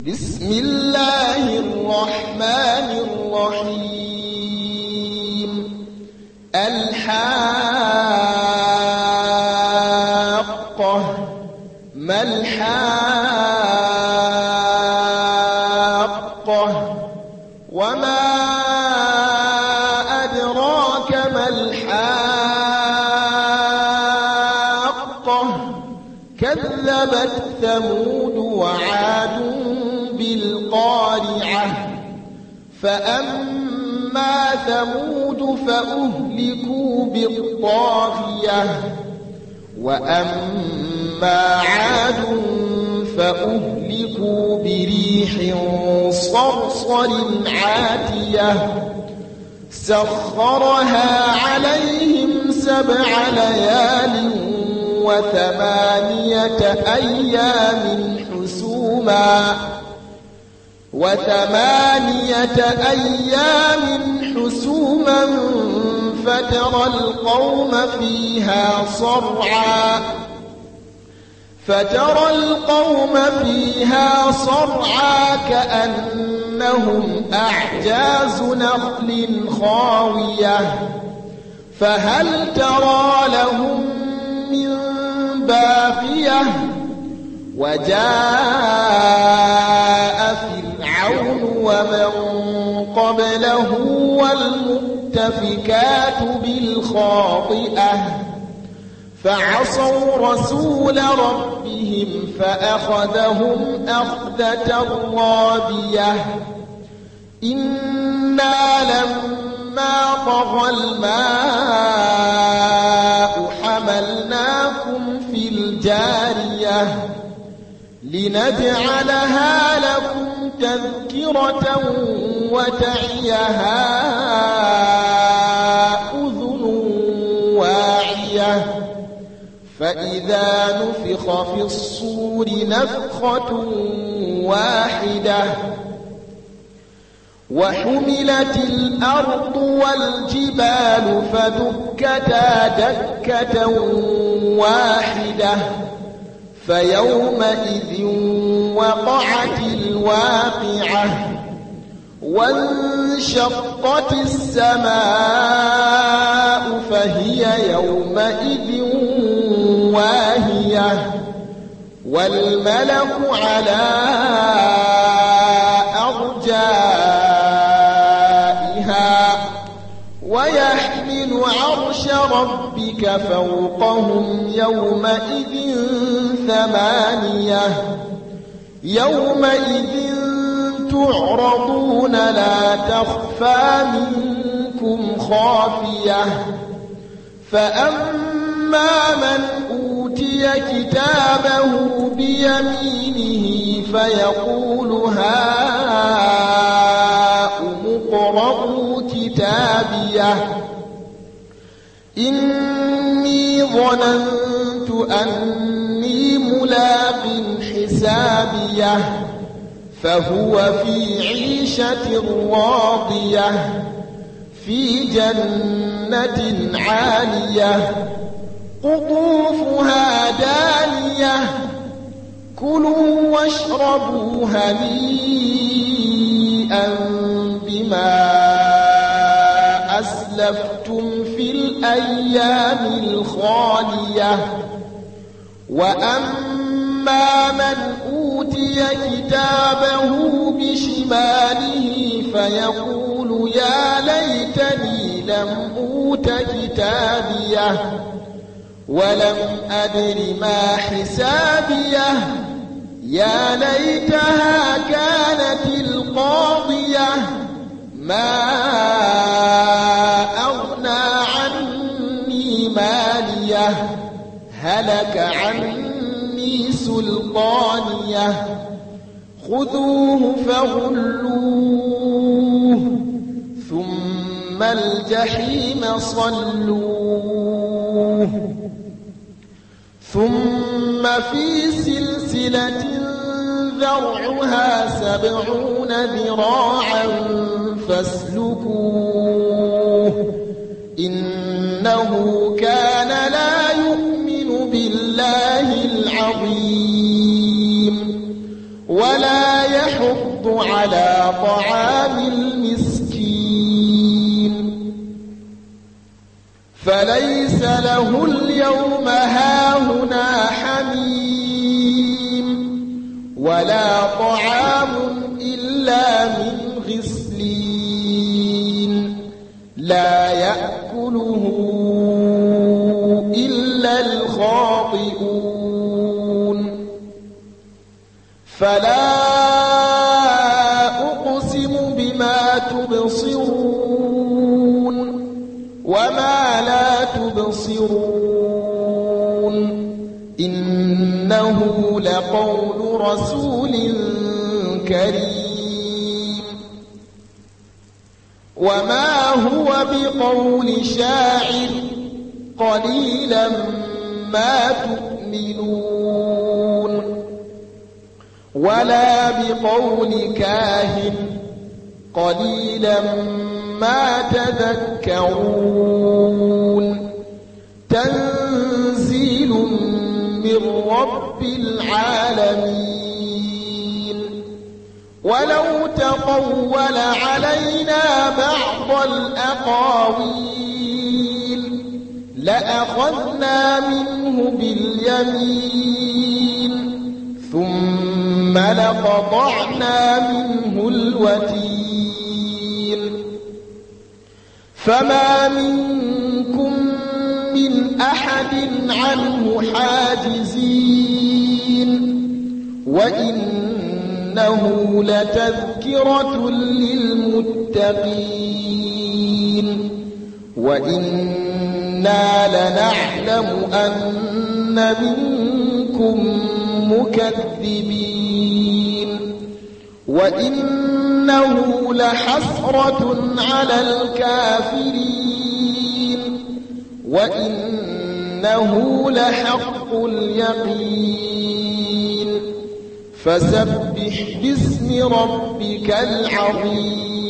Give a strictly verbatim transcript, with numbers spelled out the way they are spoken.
بسم الله الرحمن الرحيم. الحاقة. ما الحاقة؟ وما أدراك ما الحاقة؟ كذبت ثمود وعاد بالقارعة. فأما ثمود فأهلكوا بالطاغية، وأما عاد فأهلكوا بريح صرصر عاتية سخرها عليهم سبع ليال وثمانية أيام حسوما وثمانية أيام حسوما فترى القوم فيها صرعا فترى القوم فيها صرعا كأنهم أعجاز نخل خاوية فهل ترى لهم من باقية. وجاء فرعون ومن قبله والمؤتفكات بالخاطئة فعصوا رسول ربهم فأخذهم أخذة رابية. إنا لما طغى الماء حملناكم في الجارية لنجعلها لكم تذكرة وتعيها أذن واعية. فإذا نفخ في الصور نفخة واحدة وحملت الأرض والجبال فدكتا دكة واحدة فيومئذ وقعت الواقعة وانشقت السماء فهي يومئذ واهية والملك على أرجائها ويحمل عرش ربك فوقهم يومئذ ثمانية. يومئذ تعرضون لا تخفى منكم خافية. فأما من أوتي كتابه بيمينه فيقول هاؤم اقرءوا كتابيه إني ظننت أني ملاق حسابيه فهو في عيشة راضية في جنة عالية قطوفها دانية كلوا واشربوا هنيئا بما أسلفتم في الأيام الخالية. وأما من أوتي كتابه بشماله فيقول يا ليتني لم أوت كتابيه ولم أدر ما حسابيه يا ليتها كانت القاضية ما أغنى عني ماليه هلك عني سلطانيه خذوه فغلوه ثم الجحيم صلوه ثم في سلسلة ذرعها سبعون ذراعا فاسلكوه إنه كان لا يؤمن بالله العظيم ولا يحب يحض على طعام المسكين فليس له اليوم هاهنا حميم ولا طعام إلا من غسلين لا يأكله إلا الخاطئون فلا أقسم بما تبصرون وما لا تبصرون إنه لقول رسول كريم وما هو بقول شاعر قليلا ما تؤمنون ولا بقول كاهن قليلا ما تذكرون تنزيل من رب العالمين ولو تقول علينا بعض الأقاويل لأخذنا منه باليمين ثم لقطعنا منه الوتين فما منكم من أحد عنه حاجزين وإنه لتذكرة للمتقين وإنا لنعلم أن منكم مكذبين وإنه لحسرة على الكافرين وإنه لحق اليقين فسبح باسم ربك العظيم